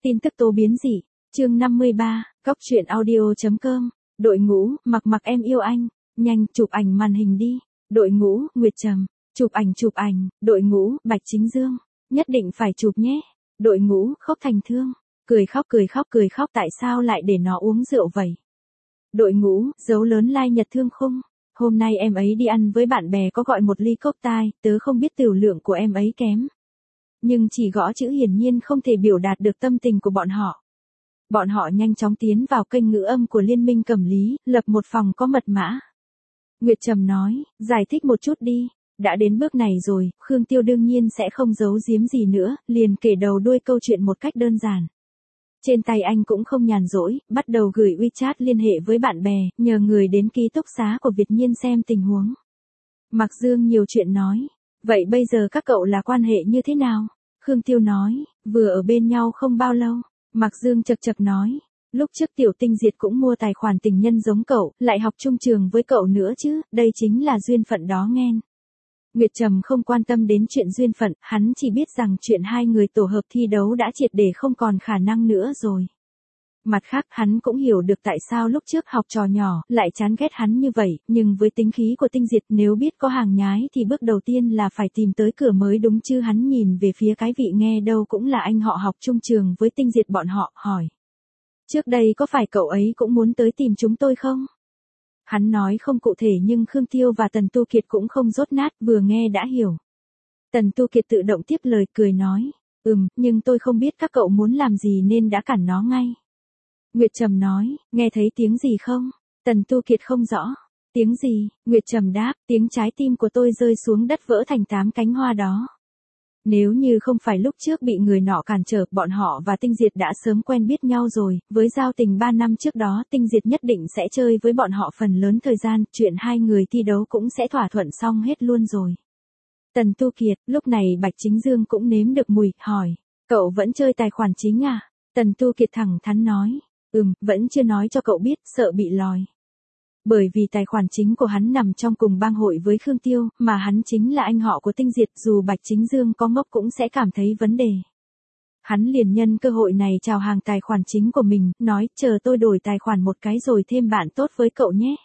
Tin tức tố biến dị, chương 53, góc truyện audio.com, đội ngũ, mặc em yêu anh, nhanh chụp ảnh màn hình đi, đội ngũ, Nguyệt Trầm, chụp ảnh, đội ngũ, Bạch Chính Dương, nhất định phải chụp nhé, đội ngũ, Khốc Thành Thương, cười khóc tại sao lại để nó uống rượu vậy? Đội ngũ, dấu lớn lai Nhật Thương Khung, hôm nay em ấy đi ăn với bạn bè có gọi một ly cốc tai, tớ không biết tửu lượng của em ấy kém. Nhưng chỉ gõ chữ hiển nhiên không thể biểu đạt được tâm tình của bọn họ. Bọn họ nhanh chóng tiến vào kênh ngữ âm của Liên minh Cẩm Lý, lập một phòng có mật mã. Nguyệt Trầm nói, giải thích một chút đi, đã đến bước này rồi, Khương Tiêu đương nhiên sẽ không giấu giếm gì nữa, liền kể đầu đuôi câu chuyện một cách đơn giản. Trên tay anh cũng không nhàn rỗi, bắt đầu gửi WeChat liên hệ với bạn bè, nhờ người đến ký túc xá của Việt Nhiên xem tình huống. Mạc Dương nhiều chuyện nói, vậy bây giờ các cậu là quan hệ như thế nào? Khương Tiêu nói, vừa ở bên nhau không bao lâu. Mạc Dương chật chật nói, lúc trước Tiểu Tinh Diệt cũng mua tài khoản tình nhân giống cậu, lại học chung trường với cậu nữa chứ, đây chính là duyên phận đó nghen. Nguyệt Trầm không quan tâm đến chuyện duyên phận, hắn chỉ biết rằng chuyện hai người tổ hợp thi đấu đã triệt để không còn khả năng nữa rồi. Mặt khác hắn cũng hiểu được tại sao lúc trước học trò nhỏ lại chán ghét hắn như vậy, nhưng với tính khí của Tinh Diệt nếu biết có hàng nhái thì bước đầu tiên là phải tìm tới cửa mới đúng chứ. Hắn nhìn về phía cái vị nghe đâu cũng là anh họ học chung trường với Tinh Diệt bọn họ, hỏi. Trước đây có phải cậu ấy cũng muốn tới tìm chúng tôi không? Hắn nói không cụ thể nhưng Khương Tiêu và Tần Tu Kiệt cũng không dốt nát, vừa nghe đã hiểu. Tần Tu Kiệt tự động tiếp lời cười nói, nhưng tôi không biết các cậu muốn làm gì nên đã cản nó ngay. Nguyệt Trầm nói, nghe thấy tiếng gì không? Tần Tu Kiệt không rõ. Tiếng gì? Nguyệt Trầm đáp, tiếng trái tim của tôi rơi xuống đất vỡ thành 8 cánh hoa đó. Nếu như không phải lúc trước bị người nọ cản trở, bọn họ và Tinh Diệt đã sớm quen biết nhau rồi, với giao tình 3 năm trước đó Tinh Diệt nhất định sẽ chơi với bọn họ phần lớn thời gian, chuyện hai người thi đấu cũng sẽ thỏa thuận xong hết luôn rồi. Tần Tu Kiệt, lúc này Bạch Chính Dương cũng nếm được mùi, hỏi, cậu vẫn chơi tài khoản chính à? Tần Tu Kiệt thẳng thắn nói, vẫn chưa nói cho cậu biết, sợ bị lòi. Bởi vì tài khoản chính của hắn nằm trong cùng bang hội với Khương Tiêu, mà hắn chính là anh họ của Tinh Diệt, dù Bạch Chính Dương có ngốc cũng sẽ cảm thấy vấn đề. Hắn liền nhân cơ hội này chào hàng tài khoản chính của mình, nói, chờ tôi đổi tài khoản một cái rồi thêm bạn tốt với cậu nhé.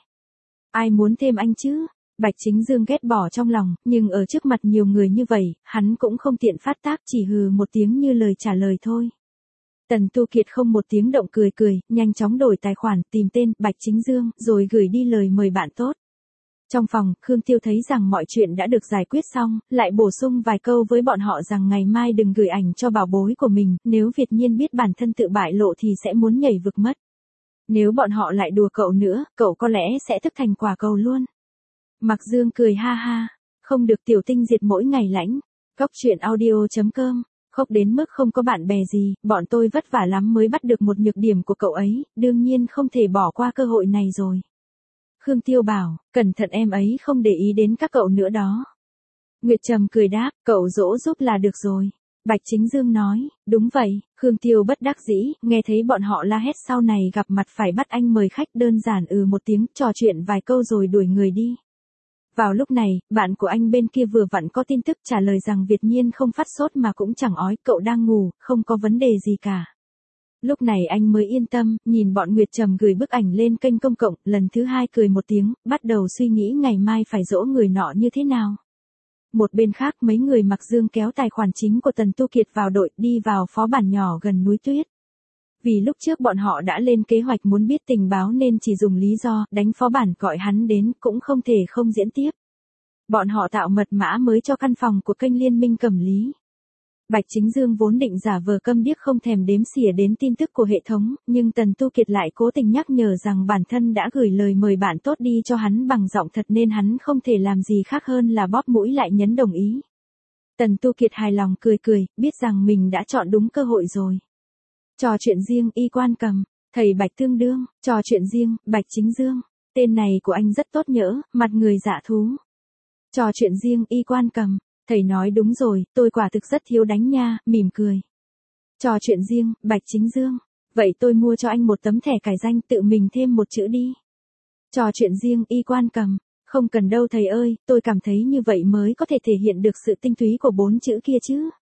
Ai muốn thêm anh chứ? Bạch Chính Dương ghét bỏ trong lòng, nhưng ở trước mặt nhiều người như vậy, hắn cũng không tiện phát tác, chỉ hừ một tiếng như lời trả lời thôi. Tần Tu Kiệt không một tiếng động cười, nhanh chóng đổi tài khoản, tìm tên, Bạch Chính Dương, rồi gửi đi lời mời bạn tốt. Trong phòng, Khương Tiêu thấy rằng mọi chuyện đã được giải quyết xong, lại bổ sung vài câu với bọn họ rằng ngày mai đừng gửi ảnh cho bảo bối của mình, nếu Việt Nhiên biết bản thân tự bại lộ thì sẽ muốn nhảy vực mất. Nếu bọn họ lại đùa cậu nữa, cậu có lẽ sẽ thức thành quả cầu luôn. Mạc Dương cười ha ha, không được Tiểu Tinh Diệt mỗi ngày lãnh, góc truyện audio.com. Khóc đến mức không có bạn bè gì, bọn tôi vất vả lắm mới bắt được một nhược điểm của cậu ấy, đương nhiên không thể bỏ qua cơ hội này rồi. Khương Tiêu bảo, cẩn thận em ấy không để ý đến các cậu nữa đó. Nguyệt Trầm cười đáp, cậu dỗ giúp là được rồi. Bạch Chính Dương nói, đúng vậy. Khương Tiêu bất đắc dĩ, nghe thấy bọn họ la hét sau này gặp mặt phải bắt anh mời khách, đơn giản một tiếng, trò chuyện vài câu rồi đuổi người đi. Vào lúc này, bạn của anh bên kia vừa vặn có tin tức trả lời rằng Việt Nhiên không phát sốt mà cũng chẳng ói, cậu đang ngủ, không có vấn đề gì cả. Lúc này anh mới yên tâm, nhìn bọn Nguyệt Trầm gửi bức ảnh lên kênh công cộng, lần thứ hai cười một tiếng, bắt đầu suy nghĩ ngày mai phải dỗ người nọ như thế nào. Một bên khác mấy người Mạc Dương kéo tài khoản chính của Tần Tu Kiệt vào đội, đi vào phó bản nhỏ gần núi tuyết. Vì lúc trước bọn họ đã lên kế hoạch muốn biết tình báo nên chỉ dùng lý do đánh phó bản gọi hắn đến, cũng không thể không diễn tiếp. Bọn họ tạo mật mã mới cho căn phòng của kênh Liên minh Cẩm Lý. Bạch Chính Dương vốn định giả vờ câm điếc không thèm đếm xỉa đến tin tức của hệ thống, nhưng Tần Tu Kiệt lại cố tình nhắc nhở rằng bản thân đã gửi lời mời bạn tốt đi cho hắn bằng giọng thật nên hắn không thể làm gì khác hơn là bóp mũi lại nhấn đồng ý. Tần Tu Kiệt hài lòng cười, biết rằng mình đã chọn đúng cơ hội rồi. Trò chuyện riêng, Y Quan Cầm, thầy Bạch tương đương, trò chuyện riêng, Bạch Chính Dương, tên này của anh rất tốt nhỡ, mặt người dạ thú. Trò chuyện riêng, Y Quan Cầm, thầy nói đúng rồi, tôi quả thực rất thiếu đánh nha, mỉm cười. Trò chuyện riêng, Bạch Chính Dương, vậy tôi mua cho anh một tấm thẻ cài danh, tự mình thêm một chữ đi. Trò chuyện riêng, Y Quan Cầm, không cần đâu thầy ơi, tôi cảm thấy như vậy mới có thể thể hiện được sự tinh túy của 4 chữ kia chứ.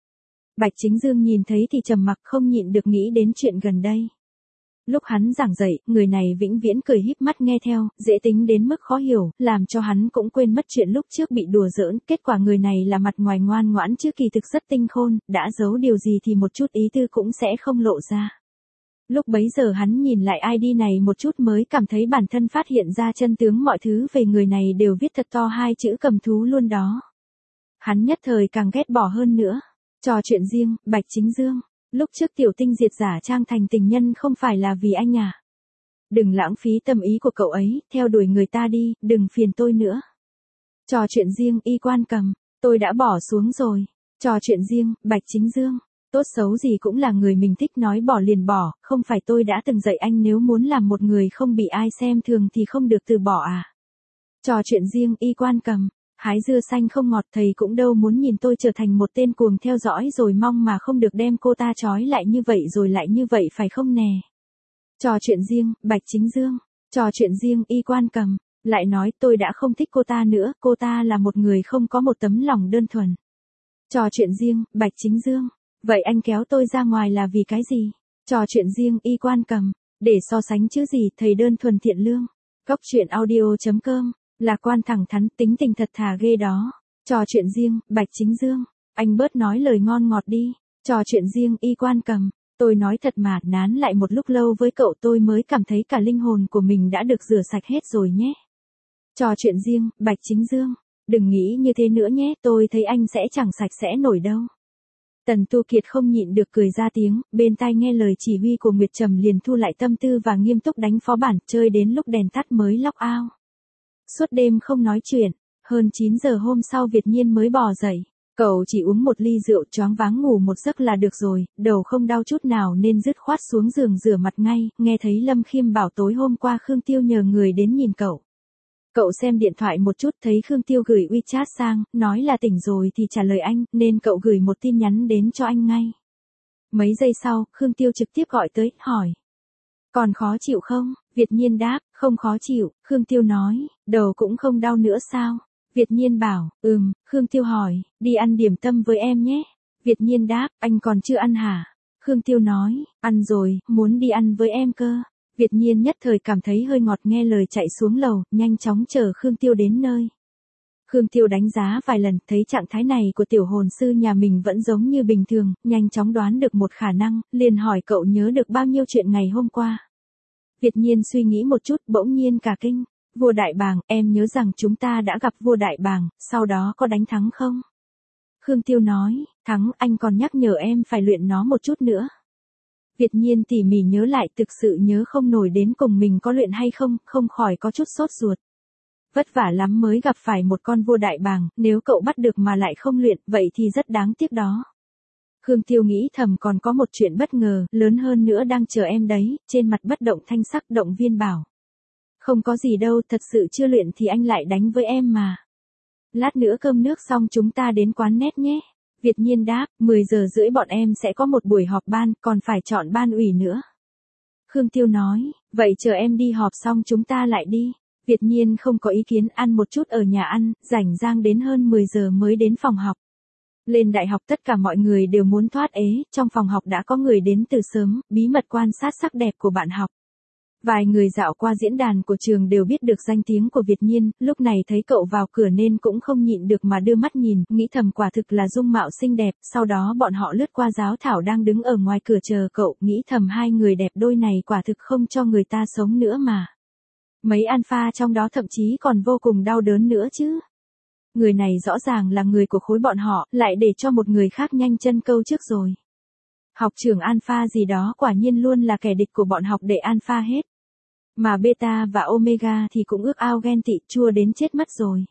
Bạch Chính Dương nhìn thấy thì trầm mặc, không nhịn được nghĩ đến chuyện gần đây. Lúc hắn giảng dạy, người này vĩnh viễn cười híp mắt nghe theo, dễ tính đến mức khó hiểu, làm cho hắn cũng quên mất chuyện lúc trước bị đùa giỡn, kết quả người này là mặt ngoài ngoan ngoãn chứ kỳ thực rất tinh khôn, đã giấu điều gì thì một chút ý tư cũng sẽ không lộ ra. Lúc bấy giờ hắn nhìn lại ID này một chút mới cảm thấy bản thân phát hiện ra chân tướng, mọi thứ về người này đều viết thật to hai chữ cầm thú luôn đó. Hắn nhất thời càng ghét bỏ hơn nữa. Trò chuyện riêng, Bạch Chính Dương. Lúc trước Tiểu Tinh diệt giả trang thành tình nhân không phải là vì anh à? Đừng lãng phí tâm ý của cậu ấy, theo đuổi người ta đi, đừng phiền tôi nữa. Trò chuyện riêng, Y Quan Cầm. Tôi đã bỏ xuống rồi. Trò chuyện riêng, Bạch Chính Dương. Tốt xấu gì cũng là người mình thích, nói bỏ liền bỏ, không phải tôi đã từng dạy anh nếu muốn làm một người không bị ai xem thường thì không được từ bỏ à? Trò chuyện riêng, Y Quan Cầm. Hái dưa xanh không ngọt, thầy cũng đâu muốn nhìn tôi trở thành một tên cuồng theo dõi rồi mong mà không được đem cô ta trói lại như vậy rồi lại như vậy phải không nè? Trò chuyện riêng, Bạch Chính Dương. Trò chuyện riêng, Y Quan Cầm. Lại nói tôi đã không thích cô ta nữa, cô ta là một người không có một tấm lòng đơn thuần. Trò chuyện riêng, Bạch Chính Dương. Vậy anh kéo tôi ra ngoài là vì cái gì? Trò chuyện riêng, Y Quan Cầm. Để so sánh chứ gì, thầy đơn thuần thiện lương. Cóc truyện audio.com. Lạc quan thẳng thắn, tính tình thật thà ghê đó. Trò chuyện riêng, Bạch Chính Dương. Anh bớt nói lời ngon ngọt đi. Trò chuyện riêng, Y Quan Cầm. Tôi nói thật mà, nán lại một lúc lâu với cậu tôi mới cảm thấy cả linh hồn của mình đã được rửa sạch hết rồi nhé. Trò chuyện riêng, Bạch Chính Dương. Đừng nghĩ như thế nữa nhé, tôi thấy anh sẽ chẳng sạch sẽ nổi đâu. Tần Tu Kiệt không nhịn được cười ra tiếng, bên tai nghe lời chỉ huy của Nguyệt Trầm liền thu lại tâm tư và nghiêm túc đánh phó bản, chơi đến lúc đèn tắt mới log out. Suốt đêm không nói chuyện, hơn 9 giờ hôm sau Việt Nhiên mới bò dậy. Cậu chỉ uống một ly rượu choáng váng ngủ một giấc là được rồi, đầu không đau chút nào nên dứt khoát xuống giường rửa mặt ngay, nghe thấy Lâm Khiêm bảo tối hôm qua Khương Tiêu nhờ người đến nhìn cậu. Cậu xem điện thoại một chút thấy Khương Tiêu gửi WeChat sang, nói là tỉnh rồi thì trả lời anh, nên cậu gửi một tin nhắn đến cho anh ngay. Mấy giây sau, Khương Tiêu trực tiếp gọi tới, hỏi. Còn khó chịu không? Việt Nhiên đáp, không khó chịu. Khương Tiêu nói, đầu cũng không đau nữa sao? Việt Nhiên bảo, Khương Tiêu hỏi, đi ăn điểm tâm với em nhé. Việt Nhiên đáp, anh còn chưa ăn hả? Khương Tiêu nói, ăn rồi, muốn đi ăn với em cơ. Việt Nhiên nhất thời cảm thấy hơi ngọt, nghe lời chạy xuống lầu, nhanh chóng chở Khương Tiêu đến nơi. Khương Tiêu đánh giá vài lần, thấy trạng thái này của tiểu hồn sư nhà mình vẫn giống như bình thường, nhanh chóng đoán được một khả năng, liền hỏi cậu nhớ được bao nhiêu chuyện ngày hôm qua. Việt Nhiên suy nghĩ một chút, bỗng nhiên cả kinh. Vua Đại Bàng, em nhớ rằng chúng ta đã gặp vua Đại Bàng, sau đó có đánh thắng không? Khương Tiêu nói, thắng, anh còn nhắc nhở em phải luyện nó một chút nữa. Việt Nhiên tỉ mỉ nhớ lại, thực sự nhớ không nổi đến cùng mình có luyện hay không, không khỏi có chút sốt ruột. Vất vả lắm mới gặp phải một con vua Đại Bàng, nếu cậu bắt được mà lại không luyện, vậy thì rất đáng tiếc đó. Khương Tiêu nghĩ thầm còn có một chuyện bất ngờ, lớn hơn nữa đang chờ em đấy, trên mặt bất động thanh sắc động viên bảo. Không có gì đâu, thật sự chưa luyện thì anh lại đánh với em mà. Lát nữa cơm nước xong chúng ta đến quán net nhé. Việt Nhiên đáp, 10 giờ rưỡi bọn em sẽ có một buổi họp ban, còn phải chọn ban ủy nữa. Khương Tiêu nói, vậy chờ em đi họp xong chúng ta lại đi. Việt Nhiên không có ý kiến, ăn một chút ở nhà ăn, rảnh rang đến hơn 10 giờ mới đến phòng học. Lên đại học tất cả mọi người đều muốn thoát ế, trong phòng học đã có người đến từ sớm, bí mật quan sát sắc đẹp của bạn học. Vài người dạo qua diễn đàn của trường đều biết được danh tiếng của Việt Nhiên, lúc này thấy cậu vào cửa nên cũng không nhịn được mà đưa mắt nhìn, nghĩ thầm quả thực là dung mạo xinh đẹp, sau đó bọn họ lướt qua Giáo Thảo đang đứng ở ngoài cửa chờ cậu, nghĩ thầm hai người đẹp đôi này quả thực không cho người ta sống nữa mà. Mấy alpha trong đó thậm chí còn vô cùng đau đớn nữa chứ. Người này rõ ràng là người của khối bọn họ, lại để cho một người khác nhanh chân câu trước rồi. Học trưởng alpha gì đó quả nhiên luôn là kẻ địch của bọn học đệ alpha hết. Mà beta và omega thì cũng ước ao ghen tị, chua đến chết mất rồi.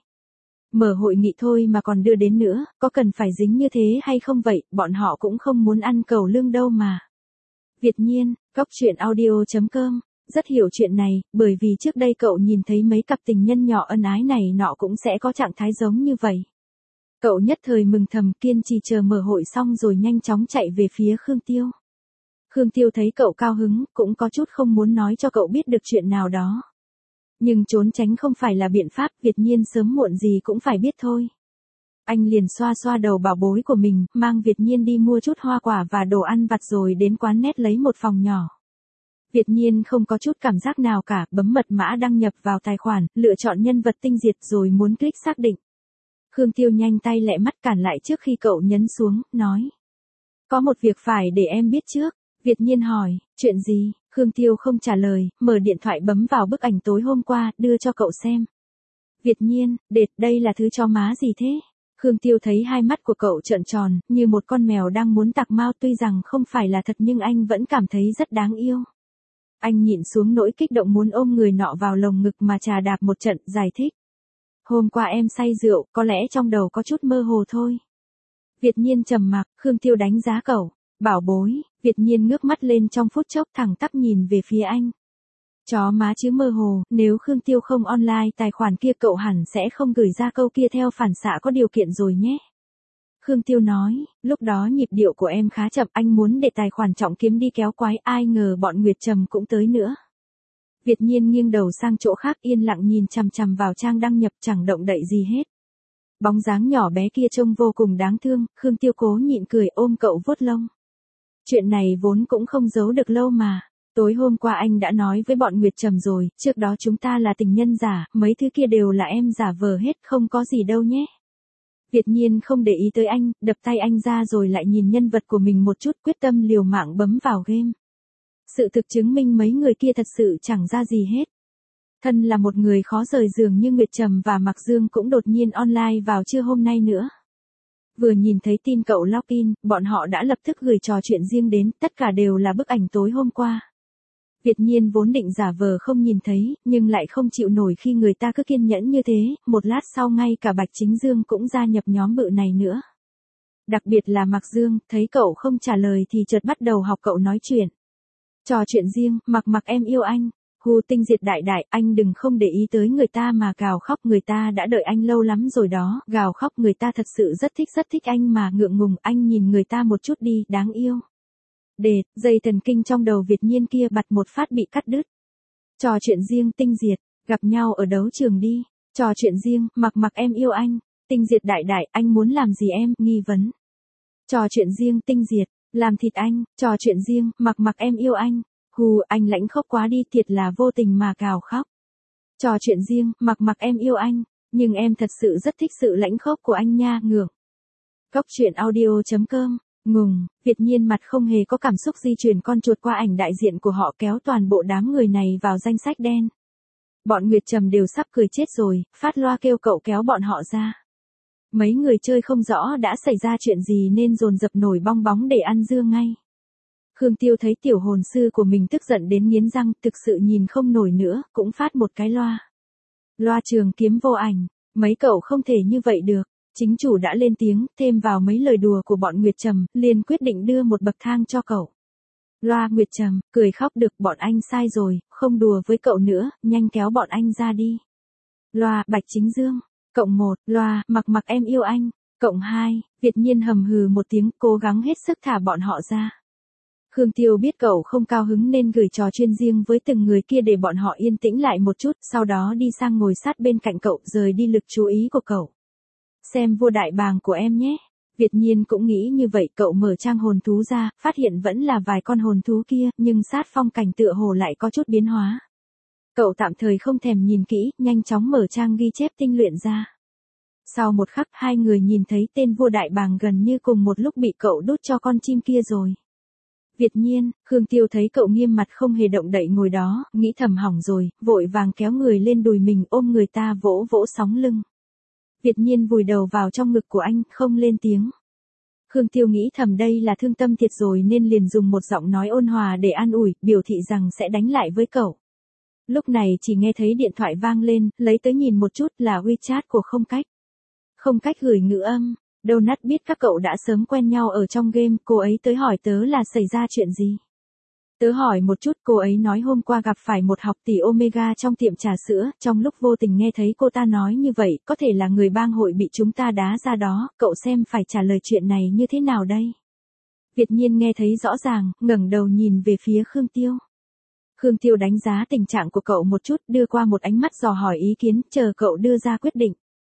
Mở hội nghị thôi mà còn đưa đến nữa, có cần phải dính như thế hay không vậy, bọn họ cũng không muốn ăn cẩu lương đâu mà. Việt Nhiên, cóc truyện audio.com, rất hiểu chuyện này, bởi vì trước đây cậu nhìn thấy mấy cặp tình nhân nhỏ ân ái này nọ cũng sẽ có trạng thái giống như vậy. Cậu nhất thời mừng thầm, kiên trì chờ mở hội xong rồi nhanh chóng chạy về phía Khương Tiêu. Khương Tiêu thấy cậu cao hứng, cũng có chút không muốn nói cho cậu biết được chuyện nào đó. Nhưng trốn tránh không phải là biện pháp, Việt Nhiên sớm muộn gì cũng phải biết thôi. Anh liền xoa xoa đầu bảo bối của mình, mang Việt Nhiên đi mua chút hoa quả và đồ ăn vặt rồi đến quán net lấy một phòng nhỏ. Việt Nhiên không có chút cảm giác nào cả, bấm mật mã đăng nhập vào tài khoản, lựa chọn nhân vật tinh diệt rồi muốn click xác định. Khương Tiêu nhanh tay lẹ mắt cản lại trước khi cậu nhấn xuống, nói. Có một việc phải để em biết trước. Việt Nhiên hỏi, chuyện gì? Khương Tiêu không trả lời, mở điện thoại bấm vào bức ảnh tối hôm qua, đưa cho cậu xem. Việt Nhiên, đệt, đây là thứ cho má gì thế? Khương Tiêu thấy hai mắt của cậu trợn tròn, như một con mèo đang muốn tạc mao, tuy rằng không phải là thật nhưng anh vẫn cảm thấy rất đáng yêu. Anh nhịn xuống nỗi kích động muốn ôm người nọ vào lồng ngực mà trà đạp một trận, giải thích. Hôm qua em say rượu, có lẽ trong đầu có chút mơ hồ thôi. Việt Nhiên trầm mặc, Khương Tiêu đánh giá cậu. Bảo bối, Việt Nhiên ngước mắt lên trong phút chốc thẳng tắp nhìn về phía anh. Chó má chứ mơ hồ, nếu Khương Tiêu không online tài khoản kia cậu hẳn sẽ không gửi ra câu kia theo phản xạ có điều kiện rồi nhé. Khương Tiêu nói, lúc đó nhịp điệu của em khá chậm, anh muốn để tài khoản trọng kiếm đi kéo quái, ai ngờ bọn Nguyệt Trầm cũng tới nữa. Việt Nhiên nghiêng đầu sang chỗ khác yên lặng nhìn chằm chằm vào trang đăng nhập chẳng động đậy gì hết. Bóng dáng nhỏ bé kia trông vô cùng đáng thương, Khương Tiêu cố nhịn cười ôm cậu vuốt lông. Chuyện này vốn cũng không giấu được lâu mà. Tối hôm qua anh đã nói với bọn Nguyệt Trầm rồi, trước đó chúng ta là tình nhân giả, mấy thứ kia đều là em giả vờ hết, không có gì đâu nhé. Việt Nhiên không để ý tới anh, đập tay anh ra rồi lại nhìn nhân vật của mình một chút, quyết tâm liều mạng bấm vào game. Sự thực chứng minh mấy người kia thật sự chẳng ra gì hết. Thân là một người khó rời giường như Nguyệt Trầm và Mạc Dương cũng đột nhiên online vào trưa hôm nay nữa. Vừa nhìn thấy tin cậu login, bọn họ đã lập tức gửi trò chuyện riêng đến, tất cả đều là bức ảnh tối hôm qua. Việt Nhiên vốn định giả vờ không nhìn thấy, nhưng lại không chịu nổi khi người ta cứ kiên nhẫn như thế, một lát sau ngay cả Bạch Chính Dương cũng gia nhập nhóm bự này nữa. Đặc biệt là Mạc Dương, thấy cậu không trả lời thì chợt bắt đầu học cậu nói chuyện. Trò chuyện riêng, Mặc em yêu anh. Hù tinh diệt đại đại, anh đừng không để ý tới người ta mà gào khóc, người ta đã đợi anh lâu lắm rồi đó, gào khóc, người ta thật sự rất thích anh mà, ngượng ngùng, anh nhìn người ta một chút đi, đáng yêu. Đệt, dây thần kinh trong đầu Việt Nhiên kia bật một phát bị cắt đứt. Trò chuyện riêng tinh diệt, gặp nhau ở đấu trường đi. Trò chuyện riêng, Mặc em yêu anh. Tinh diệt đại đại, anh muốn làm gì em, nghi vấn. Trò chuyện riêng tinh diệt, làm thịt anh. Trò chuyện riêng, Mặc em yêu anh. Hù, anh lãnh khóc quá đi, thiệt là vô tình mà gào khóc. Trò chuyện riêng, Mặc em yêu anh, nhưng em thật sự rất thích sự lãnh khóc của anh nha, ngược. Góc truyện audio.com, ngùng, Việt Nhiên mặt không hề có cảm xúc di chuyển con chuột qua ảnh đại diện của họ kéo toàn bộ đám người này vào danh sách đen. Bọn Nguyệt Trầm đều sắp cười chết rồi, phát loa kêu cậu kéo bọn họ ra. Mấy người chơi không rõ đã xảy ra chuyện gì nên dồn dập nổi bong bóng để ăn dưa ngay. Khương Tiêu thấy tiểu hồn sư của mình tức giận đến nghiến răng, thực sự nhìn không nổi nữa, cũng phát một cái loa. Loa trường kiếm vô ảnh, mấy cậu không thể như vậy được. Chính chủ đã lên tiếng, thêm vào mấy lời đùa của bọn Nguyệt Trầm, liền quyết định đưa một bậc thang cho cậu. Loa Nguyệt Trầm, cười khóc được, bọn anh sai rồi, không đùa với cậu nữa, nhanh kéo bọn anh ra đi. Loa Bạch Chính Dương, cộng 1, loa Mặc em yêu anh, cộng 2, Việt Nhiên hầm hừ một tiếng, cố gắng hết sức thả bọn họ ra. Khương Tiêu biết cậu không cao hứng nên gửi trò chuyên riêng với từng người kia để bọn họ yên tĩnh lại một chút, sau đó đi sang ngồi sát bên cạnh cậu, rời đi lực chú ý của cậu. Xem vua đại bàng của em nhé. Việt Nhiên cũng nghĩ như vậy, cậu mở trang hồn thú ra, phát hiện vẫn là vài con hồn thú kia, nhưng sát phong cảnh tựa hồ lại có chút biến hóa. Cậu tạm thời không thèm nhìn kỹ, nhanh chóng mở trang ghi chép tinh luyện ra. Sau một khắc, hai người nhìn thấy tên vua đại bàng gần như cùng một lúc bị cậu đút cho con chim kia rồi. Việt Nhiên, Khương Tiêu thấy cậu nghiêm mặt không hề động đậy ngồi đó, nghĩ thầm hỏng rồi, vội vàng kéo người lên đùi mình ôm người ta vỗ vỗ sóng lưng. Việt Nhiên vùi đầu vào trong ngực của anh, không lên tiếng. Khương Tiêu nghĩ thầm đây là thương tâm thiệt rồi nên liền dùng một giọng nói ôn hòa để an ủi, biểu thị rằng sẽ đánh lại với cậu. Lúc này chỉ nghe thấy điện thoại vang lên, lấy tới nhìn một chút là WeChat của Không Cách. Không Cách gửi ngữ âm, đâu nát biết các cậu đã sớm quen nhau ở trong game, cô ấy tới hỏi tớ là xảy ra chuyện gì. Tớ hỏi một chút, cô ấy nói hôm qua gặp phải một học tỷ Omega trong tiệm trà sữa, trong lúc vô tình nghe thấy cô ta nói như vậy, có thể là người bang hội bị chúng ta đá ra đó, cậu xem phải trả lời chuyện này như thế nào đây? Việt Nhiên nghe thấy rõ ràng, ngẩng đầu nhìn về phía Khương Tiêu. Khương Tiêu đánh giá tình trạng của cậu một chút, đưa qua một ánh mắt dò hỏi ý kiến, chờ cậu đưa ra quyết định.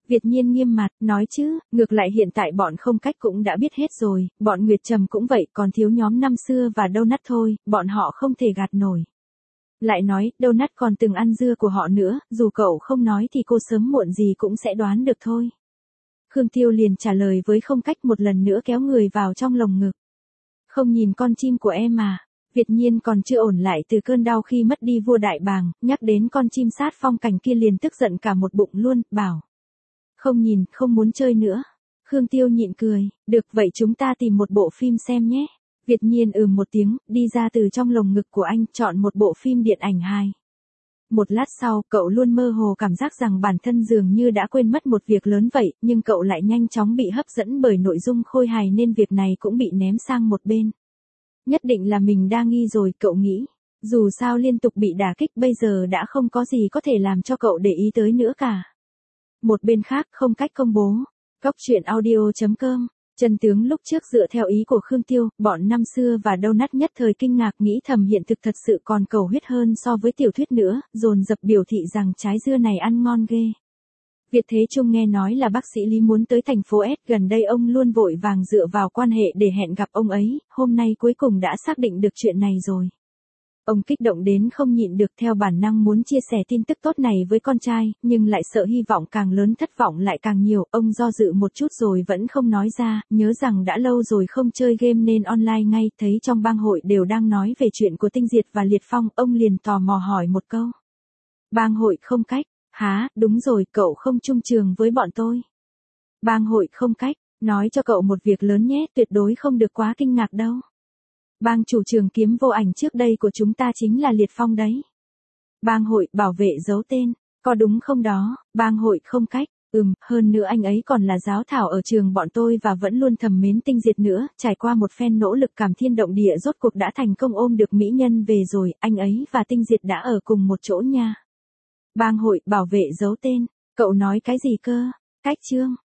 Việt Nhiên nghiêm mặt, nói chứ, ngược lại hiện tại bọn Không Cách cũng đã biết hết rồi, bọn Nguyệt Trầm cũng vậy, còn thiếu nhóm năm xưa và Donut thôi, bọn họ không thể gạt nổi. Lại nói, Donut còn từng ăn dưa của họ nữa, dù cậu không nói thì cô sớm muộn gì cũng sẽ đoán được thôi. Khương Tiêu liền trả lời với Không Cách, một lần nữa kéo người vào trong lồng ngực. Không nhìn con chim của em mà. Việt Nhiên còn chưa ổn lại từ cơn đau khi mất đi vua đại bàng, nhắc đến con chim sát phong cảnh kia liền tức giận cả một bụng luôn, bảo. Không nhìn, không muốn chơi nữa. Khương Tiêu nhịn cười, được vậy chúng ta tìm một bộ phim xem nhé. Việt Nhiên một tiếng, đi ra từ trong lồng ngực của anh, chọn một bộ phim điện ảnh hài. Một lát sau, cậu luôn mơ hồ cảm giác rằng bản thân dường như đã quên mất một việc lớn vậy, nhưng cậu lại nhanh chóng bị hấp dẫn bởi nội dung khôi hài nên việc này cũng bị ném sang một bên. Nhất định là mình đa nghi rồi, cậu nghĩ. Dù sao liên tục bị đả kích bây giờ đã không có gì có thể làm cho cậu để ý tới nữa cả. Một bên khác Không Cách công bố. Cóc truyện audio.com. Chân tướng lúc trước dựa theo ý của Khương Tiêu, bọn năm xưa và Donut nhất thời kinh ngạc nghĩ thầm hiện thực thật sự còn cầu huyết hơn so với tiểu thuyết nữa, dồn dập biểu thị rằng trái dưa này ăn ngon ghê. Việt Thế Trung nghe nói là bác sĩ Lý muốn tới thành phố S, gần đây ông luôn vội vàng dựa vào quan hệ để hẹn gặp ông ấy, hôm nay cuối cùng đã xác định được chuyện này rồi. Ông kích động đến không nhịn được, theo bản năng muốn chia sẻ tin tức tốt này với con trai, nhưng lại sợ hy vọng càng lớn thất vọng lại càng nhiều, ông do dự một chút rồi vẫn không nói ra, nhớ rằng đã lâu rồi không chơi game nên online ngay, thấy trong bang hội đều đang nói về chuyện của Tinh Diệt và Liệt Phong, ông liền tò mò hỏi một câu. Bang hội Không Cách, hả, đúng rồi, cậu không chung trường với bọn tôi. Bang hội Không Cách, nói cho cậu một việc lớn nhé, tuyệt đối không được quá kinh ngạc đâu. Bang chủ trường kiếm vô ảnh trước đây của chúng ta chính là Liệt Phong đấy. Bang hội bảo vệ giấu tên, có đúng không đó? Bang hội Không Cách, hơn nữa anh ấy còn là giáo thảo ở trường bọn tôi và vẫn luôn thầm mến Tinh Diệt nữa, trải qua một phen nỗ lực cảm thiên động địa rốt cuộc đã thành công ôm được mỹ nhân về rồi, anh ấy và Tinh Diệt đã ở cùng một chỗ nha. Bang hội bảo vệ giấu tên, cậu nói cái gì cơ? Cách Trương,